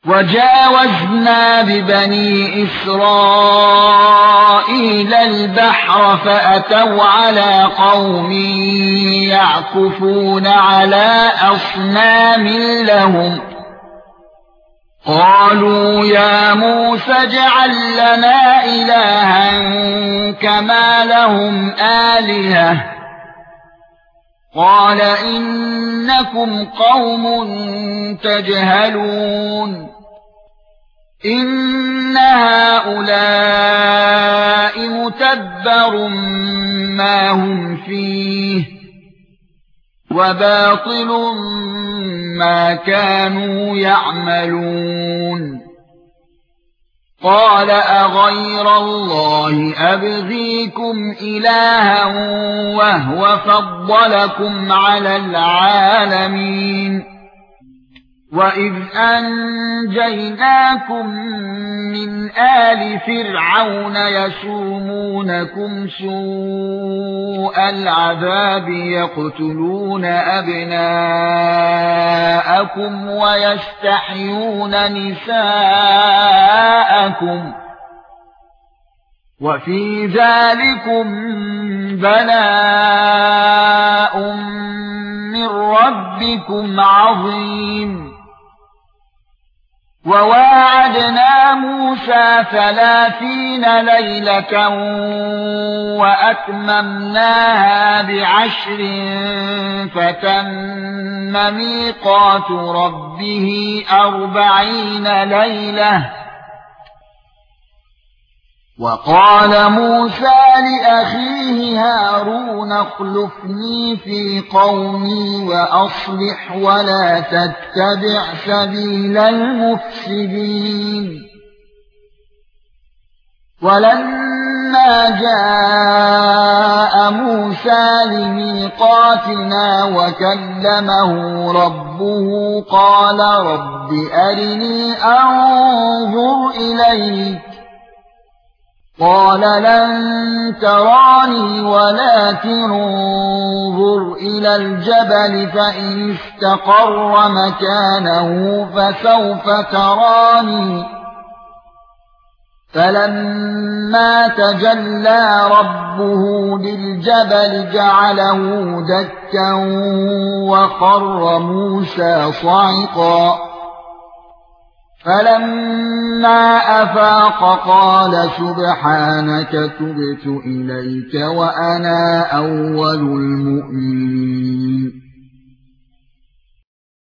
وجاوزنا ببني إسرائيل البحر فأتوا على قوم يعكفون على أصنام لهم قالوا يا موسى اجعل لنا إلها كما لهم آلهة قال إنكم قوم تجهلون إن هؤلاء متبر ما هم فيه وباطل ما كانوا يعملون قال أغير الله أبغيكم إلها وهو فضلكم على العالمين وَإِذْ أَنْجَيْنَاكُمْ مِنْ آلِ فِرْعَوْنَ يَسُومُونَكُمْ سُوءَ الْعَذَابِ يَقْتُلُونَ أَبْنَاءَكُمْ وَيَسْتَحْيُونَ نِسَاءَكُمْ وَفِي ذَلِكُمْ بَلَاءٌ مِنْ رَبِّكُمْ عَظِيمٌ وَوَاعَدْنَا مُوسَى 30 لَيْلَةً وَأَتْمَمْنَاهَا ب10 فَتَمَّ مِيقَاتُ رَبِّهِ 40 لَيْلَةً وَقَالَ مُوسَى لِأَخِيهِ هَارُونَ اخْلُفْنِي فِي قَوْمِي وَأَصْلِحْ وَلَا تَتَّبِعْ سَبِيلَ الْمُفْسِدِينَ وَلَمَّا جَاءَ مُوسَى لِمِيقَاتِنَا وَكَلَّمَهُ رَبُّهُ قَالَ رَبِّ أَرِنِي أَنظُرْ إِلَيْكَ قال لن تراني ولكن انظر إلى الجبل فإن استقر مكانه فسوف تراني فلما تجلى ربه للجبل جعله دكا وخر موسى صعقا فَلَمَّا أَفَاقَ قَالَ سُبْحَانَكَ تُبْتُ إِلَيْكَ وَأَنَا أَوَّلُ الْمُؤْمِنِينَ